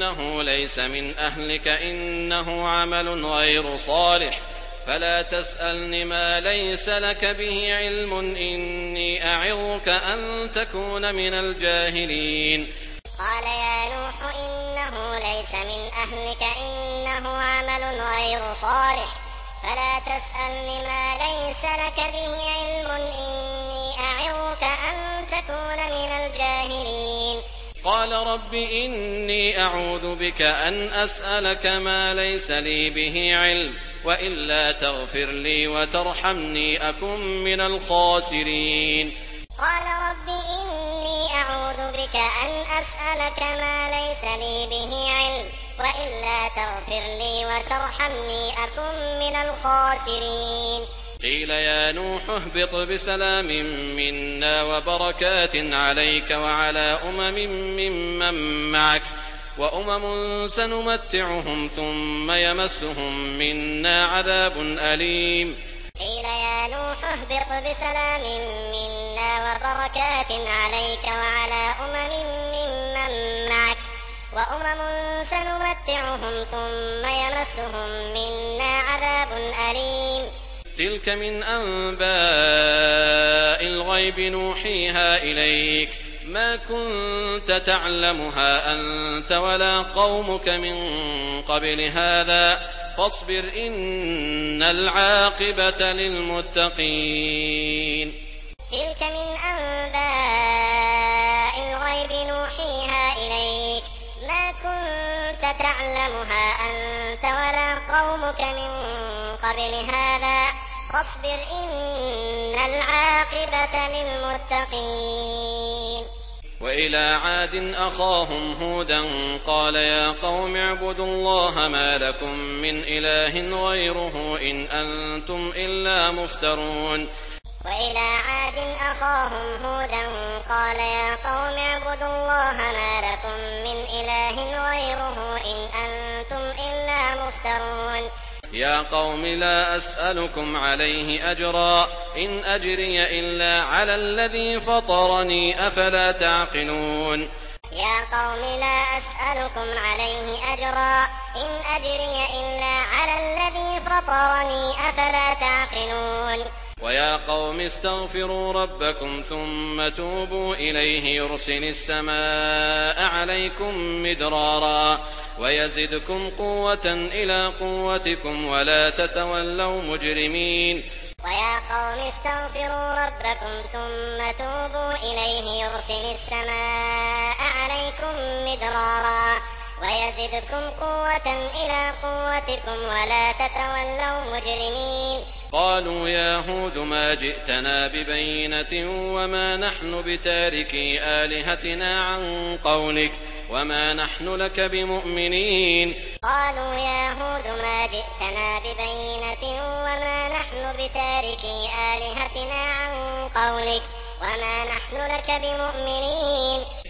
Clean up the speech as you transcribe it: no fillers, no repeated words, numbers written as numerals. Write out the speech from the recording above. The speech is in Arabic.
إنه ليس من أهلك إنه عمل غير صالح فلا تسألن ما ليس لك به علم إني أعظك أن تكون من الجاهلين. قال يا نوح إنه ليس من أهلك إنه عمل غير صالح فلا تسألن ما ليس لك به علم إني أعظك أن تكون من الجاهلين. قال رب إني أعوذ بك أن أسألك ما ليس لي به علم وإلا تغفر لي وترحمني أكن من الخاسرين. قال رب إني أعوذ بك أن أسألك ما ليس لي به علم وإلا تغفر لي وترحمني أكن من الخاسرين. قيل يا نوح اهبط بسلام منا وبركات عليك وعلى ممن معك وأمم سنمتعهم ثم يمسهم منا عذاب أليم. قيل يا نوح اهبط بسلام منا وبركات عليك وعلى ممن معك وأمم سنمتعهم ثم يمسهم منا عذاب أليم. تلك من أنباء الغيب نوحيها إليك ما كنت تعلمها أنت ولا قومك من قبل هذا فاصبر إن العاقبة للمتقين. تلك من أنباء الغيب نوحيها إليك ما كنت تعلمها أنت ولا قومك من قبل هذا فاصبر إن العاقبة للمتقين. وإلى عاد أخاهم هودا قال يا قوم اعبدوا الله ما لكم من إله غيره إن أنتم إلا مفترون. وإلى عاد أخاهم هودا قال يا قوم اعبدوا الله ما لكم من إله غيره إن أنتم إلا مفترون. يا قوم لا أسألكم عليه أجرا إن أجري إلا على الذي فطرني أفلا تعقلون. يا قوم لا أسألكم عليه أجرا إن أجري إلا على الذي فطرني أفلا تعقلون. ويا قوم استغفروا ربكم ثم توبوا إليه يرسل السماء عليكم مدرارا ويزدكم قوة إلى قوتكم ولا تتولوا مجرمين. ويا قوم استغفروا ربكم ثم توبوا إليه يرسل السماء عليكم مدرارا ويزدكم قوة إلى قوتكم ولا تتولوا مجرمين. قالوا يا هود ما جئتنا ببينة وما نحن بتاركي آلهتنا عن قولك وما نحن لك بمؤمنين. قالوا يا هود ما جئتنا ببينة وما نحن بتاركي آلهتنا عن قولك وما نحن لك بمؤمنين.